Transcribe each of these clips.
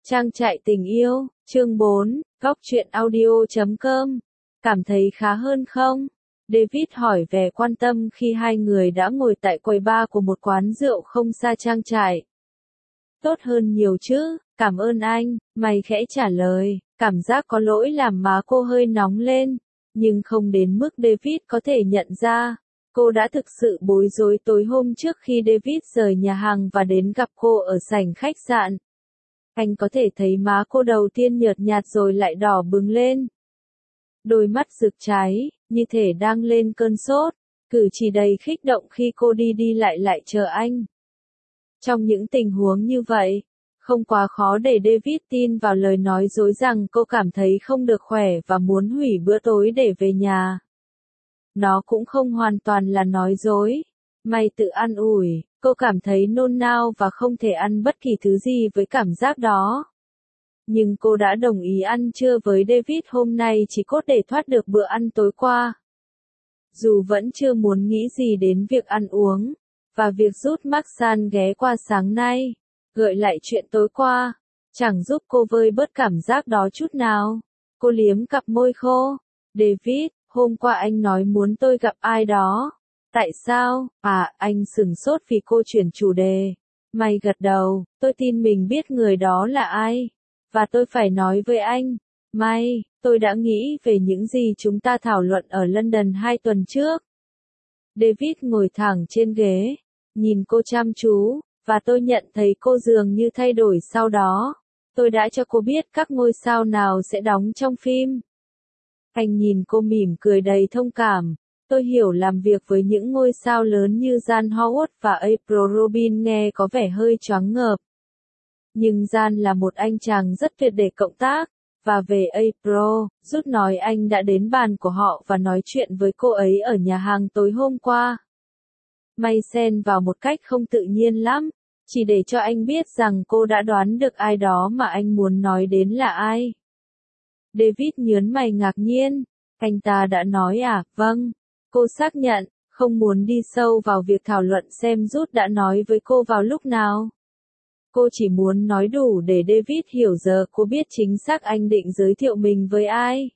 Trang trại tình yêu, chương 4, góc truyện audio.com. Cảm thấy khá hơn không? David hỏi vẻ quan tâm khi hai người đã ngồi tại quầy bar của một quán rượu không xa trang trại. Tốt hơn nhiều chứ, cảm ơn anh, May khẽ trả lời, cảm giác có lỗi làm má cô hơi nóng lên, nhưng không đến mức David có thể nhận ra. Cô đã thực sự bối rối tối hôm trước khi David rời nhà hàng và đến gặp cô ở sảnh khách sạn. Anh có thể thấy má cô đầu tiên nhợt nhạt rồi lại đỏ bừng lên. Đôi mắt rực cháy, như thể đang lên cơn sốt, cử chỉ đầy khích động khi cô đi lại chờ anh. Trong những tình huống như vậy, không quá khó để David tin vào lời nói dối rằng cô cảm thấy không được khỏe và muốn hủy bữa tối để về nhà. Nó cũng không hoàn toàn là nói dối. May tự an ủi, cô cảm thấy nôn nao và không thể ăn bất kỳ thứ gì với cảm giác đó. Nhưng cô đã đồng ý ăn trưa với David hôm nay chỉ cốt để thoát được bữa ăn tối qua. Dù vẫn chưa muốn nghĩ gì đến việc ăn uống, và việc rút Maxan ghé qua sáng nay, gợi lại chuyện tối qua, chẳng giúp cô vơi bớt cảm giác đó chút nào. Cô liếm cặp môi khô. David, hôm qua anh nói muốn tôi gặp ai đó. Tại sao? Anh sửng sốt vì cô chuyển chủ đề. May gật đầu, tôi tin mình biết người đó là ai. Và tôi phải nói với anh. May, tôi đã nghĩ về những gì chúng ta thảo luận ở London 2 tuần trước. David ngồi thẳng trên ghế, nhìn cô chăm chú, và tôi nhận thấy cô dường như thay đổi sau đó. Tôi đã cho cô biết các ngôi sao nào sẽ đóng trong phim. Anh nhìn cô mỉm cười đầy thông cảm. Tôi hiểu làm việc với những ngôi sao lớn như Jan Howard và April Robin nghe có vẻ hơi choáng ngợp. Nhưng Jan là một anh chàng rất tuyệt để cộng tác. Và về April, Rút nói anh đã đến bàn của họ và nói chuyện với cô ấy ở nhà hàng tối hôm qua. May xen vào một cách không tự nhiên lắm, chỉ để cho anh biết rằng cô đã đoán được ai đó mà anh muốn nói đến là ai. David nhớn mày ngạc nhiên. Anh ta đã nói à? Vâng. Cô xác nhận, không muốn đi sâu vào việc thảo luận xem Rút đã nói với cô vào lúc nào. Cô chỉ muốn nói đủ để David hiểu giờ cô biết chính xác anh định giới thiệu mình với ai.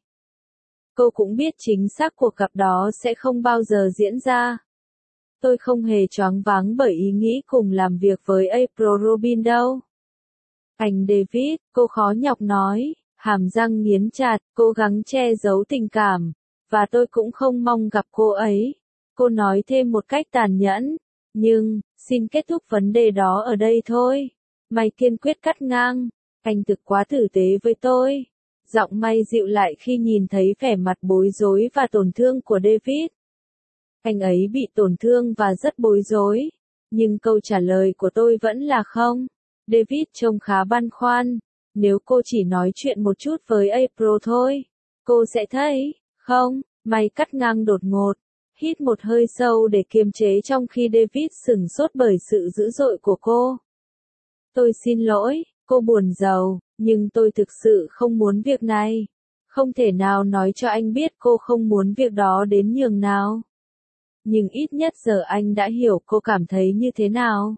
Cô cũng biết chính xác cuộc gặp đó sẽ không bao giờ diễn ra. Tôi không hề choáng váng bởi ý nghĩ cùng làm việc với April Robin đâu. Anh David, cô khó nhọc nói, hàm răng nghiến chặt, cố gắng che giấu tình cảm. Và tôi cũng không mong gặp cô ấy. Cô nói thêm một cách tàn nhẫn. Nhưng, xin kết thúc vấn đề đó ở đây thôi. May kiên quyết cắt ngang. Anh thực quá tử tế với tôi. Giọng May dịu lại khi nhìn thấy vẻ mặt bối rối và tổn thương của David. Anh ấy bị tổn thương và rất bối rối. Nhưng câu trả lời của tôi vẫn là không. David trông khá băn khoăn. Nếu cô chỉ nói chuyện một chút với April thôi, cô sẽ thấy. Không, May cắt ngang đột ngột. Hít một hơi sâu để kiềm chế trong khi David sửng sốt bởi sự dữ dội của cô. Tôi xin lỗi, cô buồn rầu, nhưng tôi thực sự không muốn việc này. Không thể nào nói cho anh biết cô không muốn việc đó đến nhường nào. Nhưng ít nhất giờ anh đã hiểu cô cảm thấy như thế nào.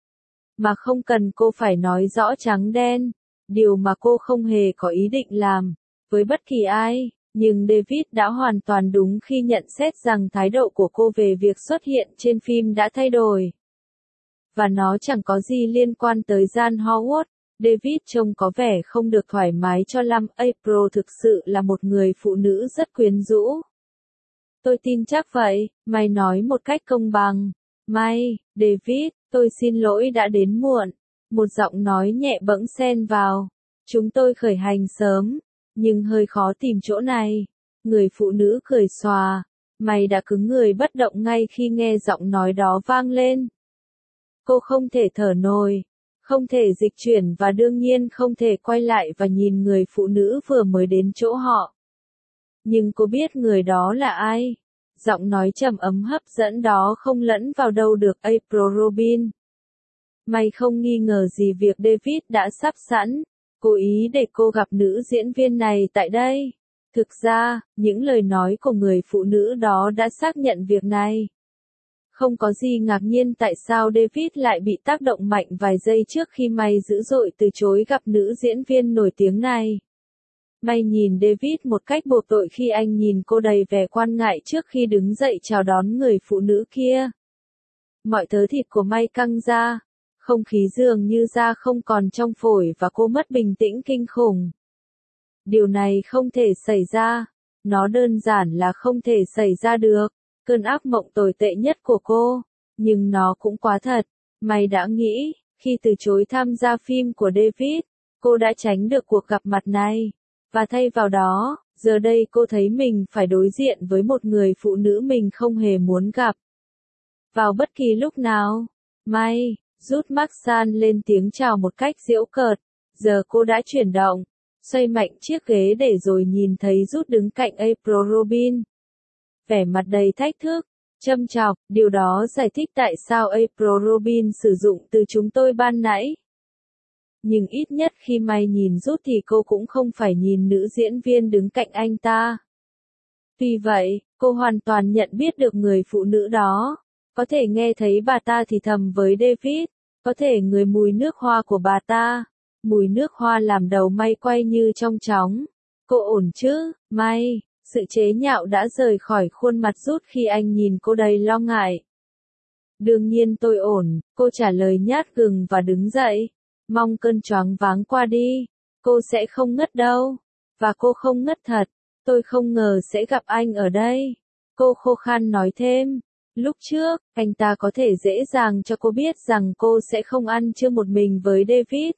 Mà không cần cô phải nói rõ trắng đen, điều mà cô không hề có ý định làm, với bất kỳ ai. Nhưng David đã hoàn toàn đúng khi nhận xét rằng thái độ của cô về việc xuất hiện trên phim đã thay đổi. Và nó chẳng có gì liên quan tới Jan Howard. David trông có vẻ không được thoải mái cho lắm. April thực sự là một người phụ nữ rất quyến rũ. Tôi tin chắc vậy, May nói một cách công bằng. May, David, tôi xin lỗi đã đến muộn. Một giọng nói nhẹ bẫng xen vào. Chúng tôi khởi hành sớm, nhưng hơi khó tìm chỗ này. Người phụ nữ cười xòa. May đã cứng người bất động ngay khi nghe giọng nói đó vang lên. Cô không thể thở nổi, không thể dịch chuyển và đương nhiên không thể quay lại và nhìn người phụ nữ vừa mới đến chỗ họ. Nhưng cô biết người đó là ai. Giọng nói trầm ấm hấp dẫn đó không lẫn vào đâu được April Robin. May không nghi ngờ gì việc David đã sắp sẵn, cố ý để cô gặp nữ diễn viên này tại đây. Thực ra, những lời nói của người phụ nữ đó đã xác nhận việc này. Không có gì ngạc nhiên tại sao David lại bị tác động mạnh vài giây trước khi May dữ dội từ chối gặp nữ diễn viên nổi tiếng này. May nhìn David một cách buộc tội khi anh nhìn cô đầy vẻ quan ngại trước khi đứng dậy chào đón người phụ nữ kia. Mọi thớ thịt của May căng ra, không khí dường như da không còn trong phổi và cô mất bình tĩnh kinh khủng. Điều này không thể xảy ra, nó đơn giản là không thể xảy ra được, cơn ác mộng tồi tệ nhất của cô, nhưng nó cũng quá thật. May đã nghĩ, khi từ chối tham gia phim của David, cô đã tránh được cuộc gặp mặt này, và thay vào đó, giờ đây cô thấy mình phải đối diện với một người phụ nữ mình không hề muốn gặp. Vào bất kỳ lúc nào, May, rút Maxan lên tiếng chào một cách giễu cợt, giờ cô đã chuyển động, xoay mạnh chiếc ghế để rồi nhìn thấy Rút đứng cạnh April Robin. Vẻ mặt đầy thách thức, châm chọc, điều đó giải thích tại sao April Robin sử dụng từ chúng tôi ban nãy. Nhưng ít nhất khi May nhìn Rút thì cô cũng không phải nhìn nữ diễn viên đứng cạnh anh ta. Tuy vậy, cô hoàn toàn nhận biết được người phụ nữ đó. Có thể nghe thấy bà ta thì thầm với David, có thể ngửi mùi nước hoa của bà ta. Mùi nước hoa làm đầu May quay như trong chóng. Cô ổn chứ, May? Sự chế nhạo đã rời khỏi khuôn mặt Rút khi anh nhìn cô đầy lo ngại. Đương nhiên tôi ổn, cô trả lời nhát gừng và đứng dậy. Mong cơn choáng váng qua đi. Cô sẽ không ngất đâu. Và cô không ngất thật. Tôi không ngờ sẽ gặp anh ở đây. Cô khô khan nói thêm. Lúc trước, anh ta có thể dễ dàng cho cô biết rằng cô sẽ không ăn trưa một mình với David.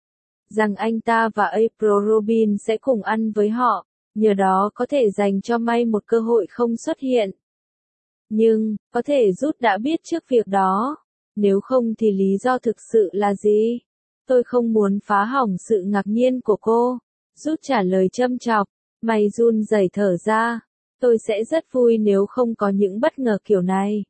Rằng anh ta và April Robin sẽ cùng ăn với họ, nhờ đó có thể dành cho May một cơ hội không xuất hiện. Nhưng, có thể Rút đã biết trước việc đó. Nếu không thì lý do thực sự là gì? Tôi không muốn phá hỏng sự ngạc nhiên của cô. Rút trả lời châm chọc. May run rẩy thở ra. Tôi sẽ rất vui nếu không có những bất ngờ kiểu này.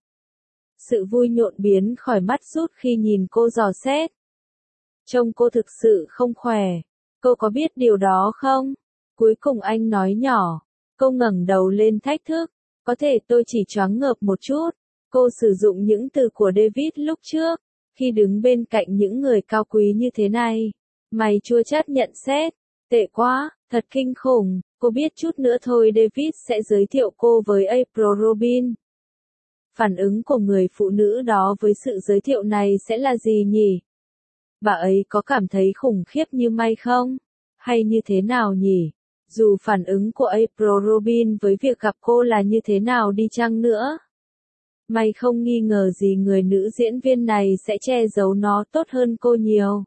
Sự vui nhộn biến khỏi mắt Rút khi nhìn cô dò xét. Trông cô thực sự không khỏe. Cô có biết điều đó không? Cuối cùng anh nói nhỏ. Cô ngẩng đầu lên thách thức. Có thể tôi chỉ choáng ngợp một chút. Cô sử dụng những từ của David lúc trước. Khi đứng bên cạnh những người cao quý như thế này. Mày chua chát nhận xét. Tệ quá, thật kinh khủng. Cô biết chút nữa thôi David sẽ giới thiệu cô với April Robin. Phản ứng của người phụ nữ đó với sự giới thiệu này sẽ là gì nhỉ? Bà ấy có cảm thấy khủng khiếp như May không? Hay như thế nào nhỉ? Dù phản ứng của April Robin với việc gặp cô là như thế nào đi chăng nữa? May không nghi ngờ gì người nữ diễn viên này sẽ che giấu nó tốt hơn cô nhiều.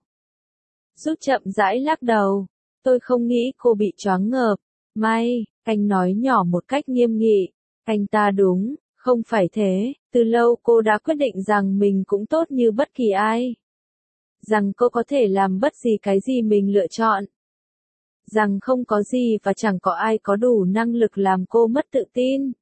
Rút chậm rãi lắc đầu. Tôi không nghĩ cô bị choáng ngợp. May, anh nói nhỏ một cách nghiêm nghị. Anh ta đúng, không phải thế. Từ lâu cô đã quyết định rằng mình cũng tốt như bất kỳ ai. Rằng cô có thể làm bất kỳ cái gì mình lựa chọn. Rằng không có gì và chẳng có ai có đủ năng lực làm cô mất tự tin.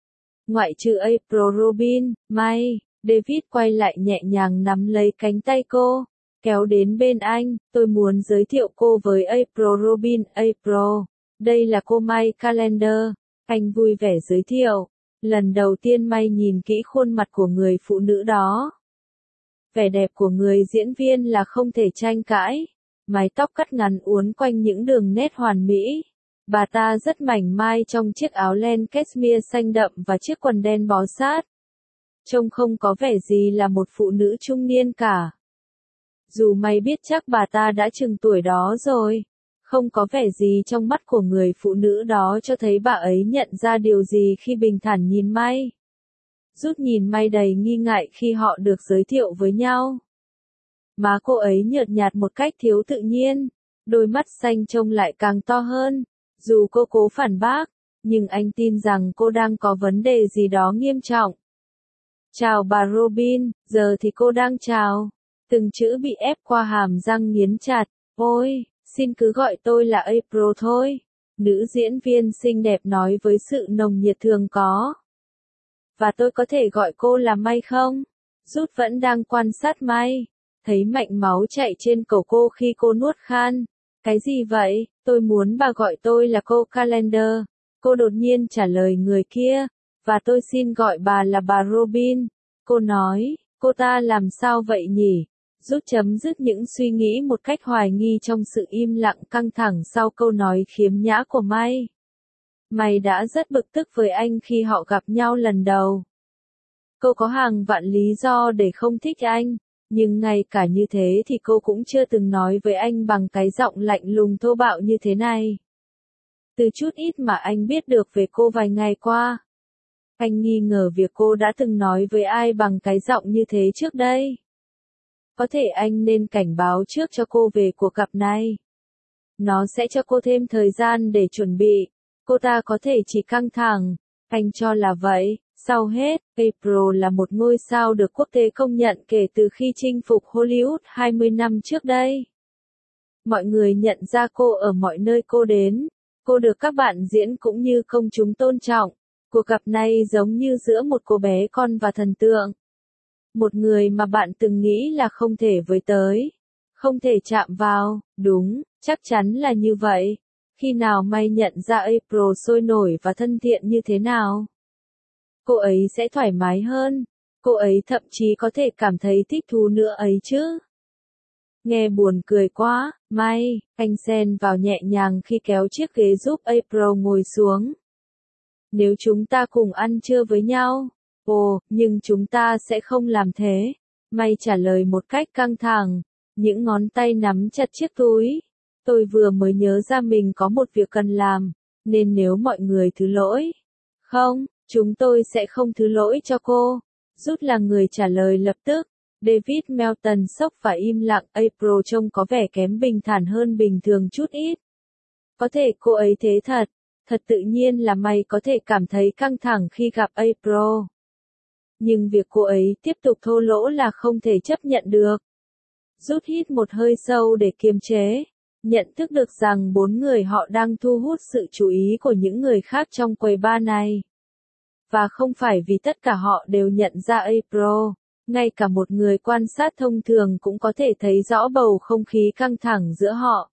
Ngoại trừ April Robin, May, David quay lại nhẹ nhàng nắm lấy cánh tay cô, kéo đến bên anh. Tôi muốn giới thiệu cô với April Robin. April, đây là cô May Callender. Anh vui vẻ giới thiệu. Lần đầu tiên May nhìn kỹ khuôn mặt của người phụ nữ đó. Vẻ đẹp của người diễn viên là không thể tranh cãi. Mái tóc cắt ngắn uốn quanh những đường nét hoàn mỹ. Bà ta rất mảnh mai trong chiếc áo len cashmere xanh đậm và chiếc quần đen bó sát. Trông không có vẻ gì là một phụ nữ trung niên cả. Dù May biết chắc bà ta đã chừng tuổi đó rồi. Không có vẻ gì trong mắt của người phụ nữ đó cho thấy bà ấy nhận ra điều gì khi bình thản nhìn May. Rút nhìn May đầy nghi ngại khi họ được giới thiệu với nhau. Má cô ấy nhợt nhạt một cách thiếu tự nhiên. Đôi mắt xanh trông lại càng to hơn. Dù cô cố phản bác, nhưng anh tin rằng cô đang có vấn đề gì đó nghiêm trọng. Chào bà Robin, giờ thì cô đang chào. Từng chữ bị ép qua hàm răng nghiến chặt. Ôi, xin cứ gọi tôi là April thôi. Nữ diễn viên xinh đẹp nói với sự nồng nhiệt thường có. Và tôi có thể gọi cô là May không? Rút vẫn đang quan sát May. Thấy mạch máu chạy trên cổ cô khi cô nuốt khan. Cái gì vậy? Tôi muốn bà gọi tôi là cô Callender. Cô đột nhiên trả lời người kia. Và tôi xin gọi bà là bà Robin. Cô nói, cô ta làm sao vậy nhỉ? Rút chấm dứt những suy nghĩ một cách hoài nghi trong sự im lặng căng thẳng sau câu nói khiếm nhã của May. May đã rất bực tức với anh khi họ gặp nhau lần đầu. Cô có hàng vạn lý do để không thích anh, nhưng ngay cả như thế thì cô cũng chưa từng nói với anh bằng cái giọng lạnh lùng thô bạo như thế này. Từ chút ít mà anh biết được về cô vài ngày qua, anh nghi ngờ việc cô đã từng nói với ai bằng cái giọng như thế trước đây. Có thể anh nên cảnh báo trước cho cô về cuộc gặp này. Nó sẽ cho cô thêm thời gian để chuẩn bị. Cô ta có thể chỉ căng thẳng. Anh cho là vậy. Sau hết, April là một ngôi sao được quốc tế công nhận kể từ khi chinh phục Hollywood 20 năm trước đây. Mọi người nhận ra cô ở mọi nơi cô đến. Cô được các bạn diễn cũng như công chúng tôn trọng. Cuộc gặp này giống như giữa một cô bé con và thần tượng. Một người mà bạn từng nghĩ là không thể với tới. Không thể chạm vào, đúng, chắc chắn là như vậy. Khi nào May nhận ra April sôi nổi và thân thiện như thế nào? Cô ấy sẽ thoải mái hơn. Cô ấy thậm chí có thể cảm thấy thích thú nữa ấy chứ. Nghe buồn cười quá, May, anh xen vào nhẹ nhàng khi kéo chiếc ghế giúp April ngồi xuống. Nếu chúng ta cùng ăn trưa với nhau. Ồ, nhưng chúng ta sẽ không làm thế. May trả lời một cách căng thẳng. Những ngón tay nắm chặt chiếc túi. Tôi vừa mới nhớ ra mình có một việc cần làm. Nên nếu mọi người thứ lỗi. Không, chúng tôi sẽ không thứ lỗi cho cô. Rút là người trả lời lập tức. David Melton sốc và im lặng. April trông có vẻ kém bình thản hơn bình thường chút ít. Có thể cô ấy thế thật. Thật tự nhiên là May có thể cảm thấy căng thẳng khi gặp April. Nhưng việc cô ấy tiếp tục thô lỗ là không thể chấp nhận được. Rút hít một hơi sâu để kiềm chế. Nhận thức được rằng bốn người họ đang thu hút sự chú ý của những người khác trong quầy bar này. Và không phải vì tất cả họ đều nhận ra April. Ngay cả một người quan sát thông thường cũng có thể thấy rõ bầu không khí căng thẳng giữa họ.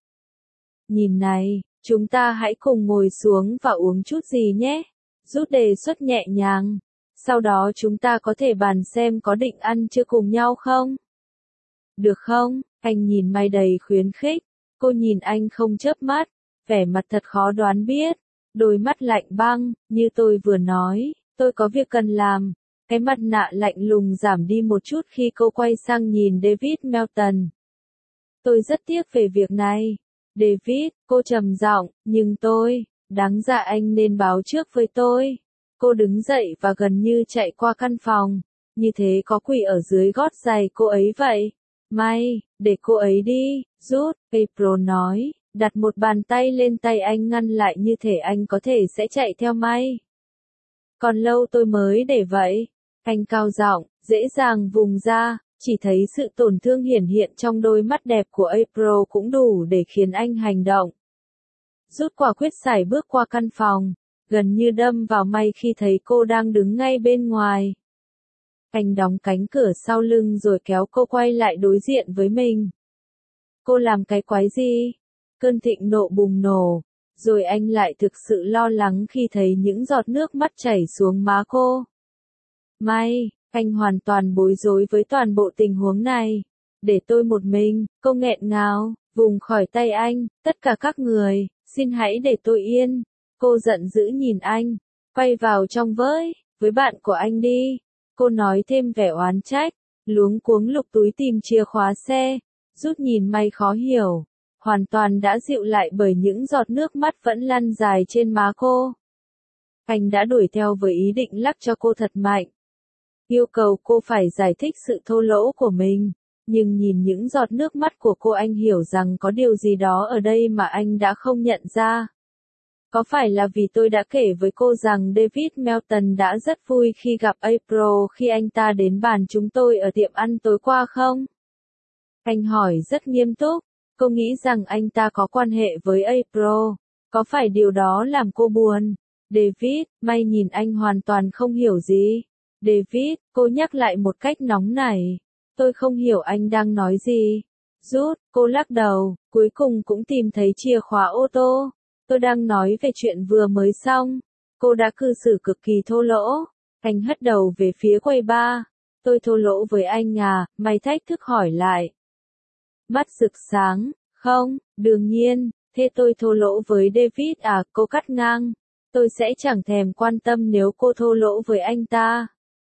Nhìn này, chúng ta hãy cùng ngồi xuống và uống chút gì nhé. Rút đề xuất nhẹ nhàng. Sau đó chúng ta có thể bàn xem có định ăn trưa cùng nhau không? Được không? Anh nhìn May đầy khuyến khích. Cô nhìn anh không chớp mắt. Vẻ mặt thật khó đoán biết. Đôi mắt lạnh băng, như tôi vừa nói. Tôi có việc cần làm. Cái mặt nạ lạnh lùng giảm đi một chút khi cô quay sang nhìn David Melton. Tôi rất tiếc về việc này. David, cô trầm giọng, nhưng tôi, đáng ra anh nên báo trước với tôi. Cô đứng dậy và gần như chạy qua căn phòng. Như thế có quỳ ở dưới gót giày cô ấy vậy. May, để cô ấy đi, rút, April nói, đặt một bàn tay lên tay anh ngăn lại như thể anh có thể sẽ chạy theo May. Còn lâu tôi mới để vậy. Anh cao giọng, dễ dàng vùng ra, chỉ thấy sự tổn thương hiển hiện trong đôi mắt đẹp của April cũng đủ để khiến anh hành động. Rút quả quyết sải bước qua căn phòng, gần như đâm vào May khi thấy cô đang đứng ngay bên ngoài. Anh đóng cánh cửa sau lưng rồi kéo cô quay lại đối diện với mình. Cô làm cái quái gì? Cơn thịnh nộ bùng nổ, rồi anh lại thực sự lo lắng khi thấy những giọt nước mắt chảy xuống má cô. May, anh hoàn toàn bối rối với toàn bộ tình huống này. Để tôi một mình, cô nghẹn ngào, vùng khỏi tay anh, tất cả các người, xin hãy để tôi yên. Cô giận dữ nhìn anh, quay vào trong với bạn của anh đi. Cô nói thêm vẻ oán trách, luống cuống lục túi tìm chìa khóa xe, rút nhìn May khó hiểu, hoàn toàn đã dịu lại bởi những giọt nước mắt vẫn lăn dài trên má cô. Anh đã đuổi theo với ý định lắc cho cô thật mạnh. Yêu cầu cô phải giải thích sự thô lỗ của mình, nhưng nhìn những giọt nước mắt của cô anh hiểu rằng có điều gì đó ở đây mà anh đã không nhận ra. Có phải là vì tôi đã kể với cô rằng David Melton đã rất vui khi gặp April khi anh ta đến bàn chúng tôi ở tiệm ăn tối qua không? Anh hỏi rất nghiêm túc, cô nghĩ rằng anh ta có quan hệ với April, có phải điều đó làm cô buồn? David, May nhìn anh hoàn toàn không hiểu gì. David, cô nhắc lại một cách nóng nảy. Tôi không hiểu anh đang nói gì. Rút, cô lắc đầu, cuối cùng cũng tìm thấy chìa khóa ô tô. Tôi đang nói về chuyện vừa mới xong. Cô đã cư xử cực kỳ thô lỗ. Anh hất đầu về phía quầy bar. Tôi thô lỗ với anh à, May thách thức hỏi lại. Mắt rực sáng, không, đương nhiên, thế tôi thô lỗ với David à, cô cắt ngang. Tôi sẽ chẳng thèm quan tâm nếu cô thô lỗ với anh ta.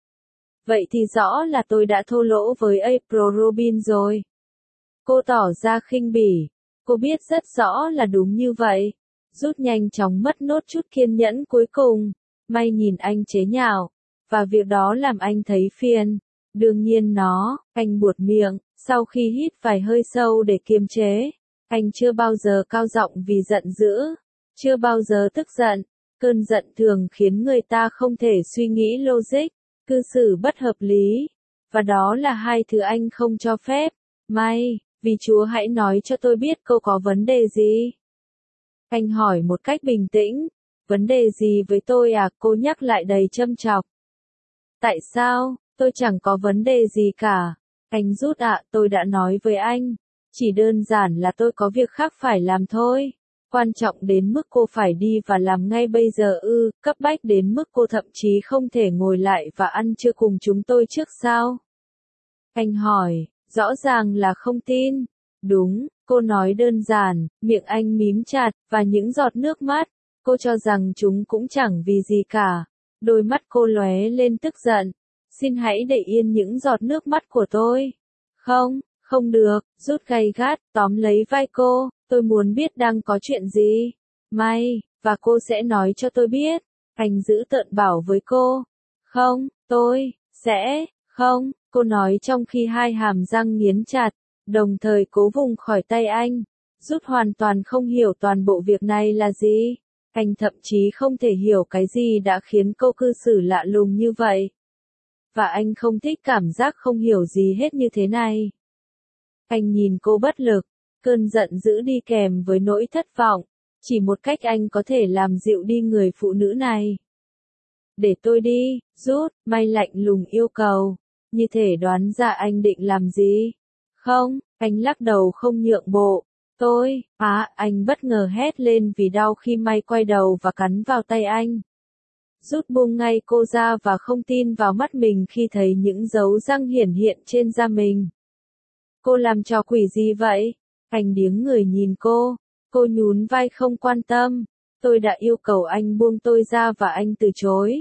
Vậy thì rõ là tôi đã thô lỗ với April Robin rồi. Cô tỏ ra khinh bỉ. Cô biết rất rõ là đúng như vậy. Rút nhanh chóng mất nốt chút kiên nhẫn cuối cùng. May nhìn anh chế nhạo. Và việc đó làm anh thấy phiền. Đương nhiên anh buột miệng, sau khi hít vài hơi sâu để kiềm chế. Anh chưa bao giờ cao giọng vì giận dữ. Chưa bao giờ tức giận. Cơn giận thường khiến người ta không thể suy nghĩ logic, cư xử bất hợp lý. Và đó là hai thứ anh không cho phép. May, vì Chúa hãy nói cho tôi biết cô có vấn đề gì. Anh hỏi một cách bình tĩnh. Vấn đề gì với tôi à, cô nhắc lại đầy châm chọc. Tại sao, tôi chẳng có vấn đề gì cả. Anh rút ạ, tôi đã nói với anh. Chỉ đơn giản là tôi có việc khác phải làm thôi. Quan trọng đến mức cô phải đi và làm ngay bây giờ ư, cấp bách đến mức cô thậm chí không thể ngồi lại và ăn trưa cùng chúng tôi trước sao? Anh hỏi, rõ ràng là không tin. Đúng, cô nói đơn giản, miệng anh mím chặt, và những giọt nước mắt. Cô cho rằng chúng cũng chẳng vì gì cả. Đôi mắt cô lóe lên tức giận. Xin hãy để yên những giọt nước mắt của tôi. Không, không được, rút gay gắt, tóm lấy vai cô. Tôi muốn biết đang có chuyện gì. May, và cô sẽ nói cho tôi biết. Anh giữ tợn bảo với cô. Không, tôi, sẽ, không, cô nói trong khi hai hàm răng nghiến chặt, đồng thời cố vùng khỏi tay anh. Rút hoàn toàn không hiểu toàn bộ việc này là gì. Anh thậm chí không thể hiểu cái gì đã khiến cô cư xử lạ lùng như vậy. Và anh không thích cảm giác không hiểu gì hết như thế này. Anh nhìn cô bất lực. Cơn giận dữ đi kèm với nỗi thất vọng. Chỉ một cách anh có thể làm dịu đi người phụ nữ này. Để tôi đi, rút, May lạnh lùng yêu cầu. Như thể đoán ra anh định làm gì. Không, anh lắc đầu không nhượng bộ. Anh bất ngờ hét lên vì đau khi May quay đầu và cắn vào tay anh. Rút buông ngay cô ra và không tin vào mắt mình khi thấy những dấu răng hiển hiện trên da mình. Cô làm trò quỷ gì vậy? Anh điếng người nhìn cô. Cô nhún vai không quan tâm. Tôi đã yêu cầu anh buông tôi ra và anh từ chối.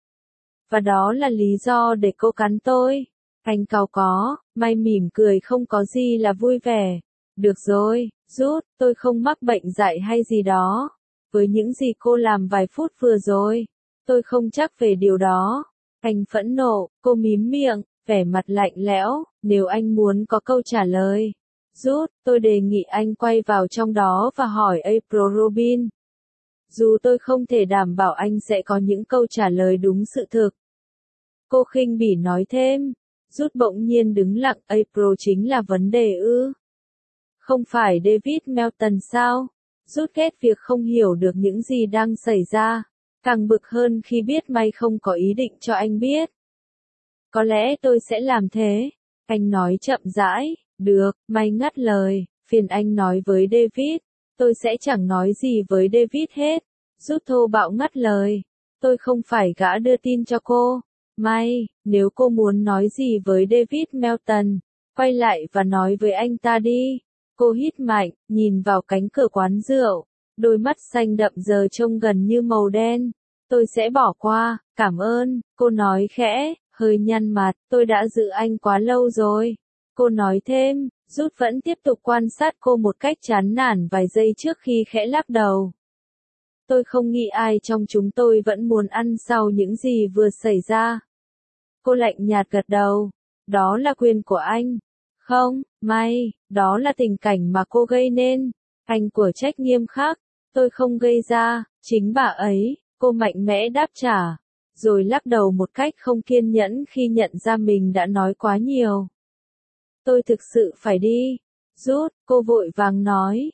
Và đó là lý do để cô cắn tôi. Anh cau có, May mỉm cười không có gì là vui vẻ. Được rồi, rút, tôi không mắc bệnh dại hay gì đó. Với những gì cô làm vài phút vừa rồi, tôi không chắc về điều đó. Anh phẫn nộ, cô mím miệng, vẻ mặt lạnh lẽo, nếu anh muốn có câu trả lời. Rút, tôi đề nghị anh quay vào trong đó và hỏi April Robin. Dù tôi không thể đảm bảo anh sẽ có những câu trả lời đúng sự thực. Cô khinh bỉ nói thêm. Rút bỗng nhiên đứng lặng, April chính là vấn đề ư? Không phải David Melton sao? Rút ghét việc không hiểu được những gì đang xảy ra. Càng bực hơn khi biết May không có ý định cho anh biết. Có lẽ tôi sẽ làm thế. Anh nói chậm rãi. Được, May ngắt lời. Phiền anh nói với David. Tôi sẽ chẳng nói gì với David hết. Rút thô bạo ngắt lời. Tôi không phải gã đưa tin cho cô. May, nếu cô muốn nói gì với David Melton, quay lại và nói với anh ta đi. Cô hít mạnh, nhìn vào cánh cửa quán rượu. Đôi mắt xanh đậm giờ trông gần như màu đen. Tôi sẽ bỏ qua, cảm ơn, cô nói khẽ, hơi nhăn mặt, tôi đã giữ anh quá lâu rồi. Cô nói thêm, Rút vẫn tiếp tục quan sát cô một cách chán nản vài giây trước khi khẽ lắc đầu. Tôi không nghĩ ai trong chúng tôi vẫn muốn ăn sau những gì vừa xảy ra. Cô lạnh nhạt gật đầu. Đó là quyền của anh. Không, May, đó là tình cảnh mà cô gây nên. Anh của trách nghiêm khắc. Tôi không gây ra, chính bà ấy. Cô mạnh mẽ đáp trả. Rồi lắc đầu một cách không kiên nhẫn khi nhận ra mình đã nói quá nhiều. Tôi thực sự phải đi. Rút, cô vội vàng nói.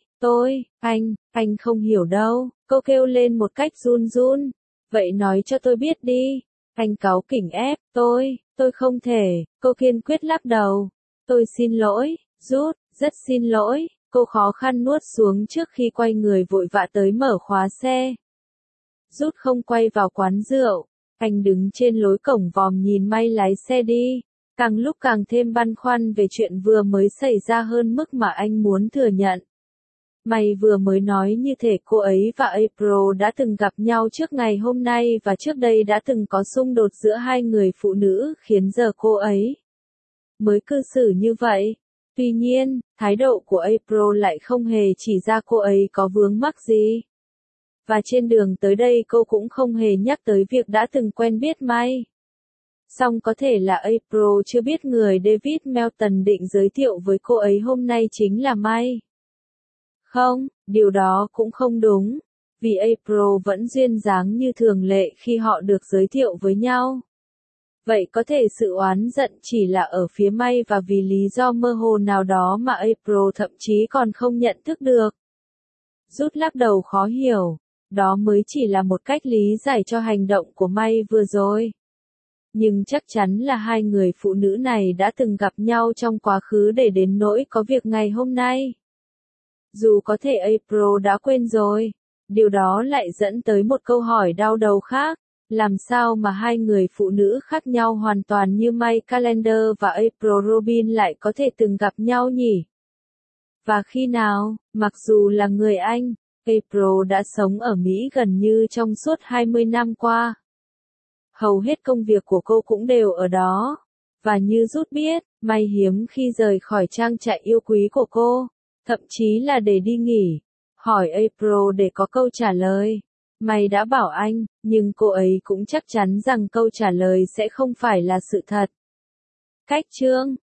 Anh không hiểu đâu. Cô kêu lên một cách run run. Vậy nói cho tôi biết đi. Anh cáu kỉnh ép. Tôi không thể. Cô kiên quyết lắc đầu. Tôi xin lỗi. Rút, rất xin lỗi. Cô khó khăn nuốt xuống trước khi quay người vội vã tới mở khóa xe. Rút không quay vào quán rượu. Anh đứng trên lối cổng vòm nhìn May lái xe đi. càng lúc càng thêm băn khoăn về chuyện vừa mới xảy ra hơn mức mà anh muốn thừa nhận. May vừa mới nói như thể cô ấy và April đã từng gặp nhau trước ngày hôm nay và trước đây đã từng có xung đột giữa hai người phụ nữ khiến giờ cô ấy mới cư xử như vậy. Tuy nhiên, thái độ của April lại không hề chỉ ra cô ấy có vướng mắc gì. Và trên đường tới đây cô cũng không hề nhắc tới việc đã từng quen biết May. Song có thể là April chưa biết người David Melton định giới thiệu với cô ấy hôm nay chính là May. Không, điều đó cũng không đúng, vì April vẫn duyên dáng như thường lệ khi họ được giới thiệu với nhau. Vậy có thể sự oán giận chỉ là ở phía May và vì lý do mơ hồ nào đó mà April thậm chí còn không nhận thức được. Rút lắc đầu khó hiểu, đó mới chỉ là một cách lý giải cho hành động của May vừa rồi. Nhưng chắc chắn là hai người phụ nữ này đã từng gặp nhau trong quá khứ để đến nỗi có việc ngày hôm nay. Dù có thể April đã quên rồi, điều đó lại dẫn tới một câu hỏi đau đầu khác. Làm sao mà hai người phụ nữ khác nhau hoàn toàn như May Callender và April Robin lại có thể từng gặp nhau nhỉ? Và khi nào, mặc dù là người Anh, April đã sống ở Mỹ gần như trong suốt 20 năm qua. Hầu hết công việc của cô cũng đều ở đó. Và như Rút biết, May hiếm khi rời khỏi trang trại yêu quý của cô, thậm chí là để đi nghỉ. Hỏi April để có câu trả lời. May đã bảo anh, nhưng cô ấy cũng chắc chắn rằng câu trả lời sẽ không phải là sự thật. Cách chương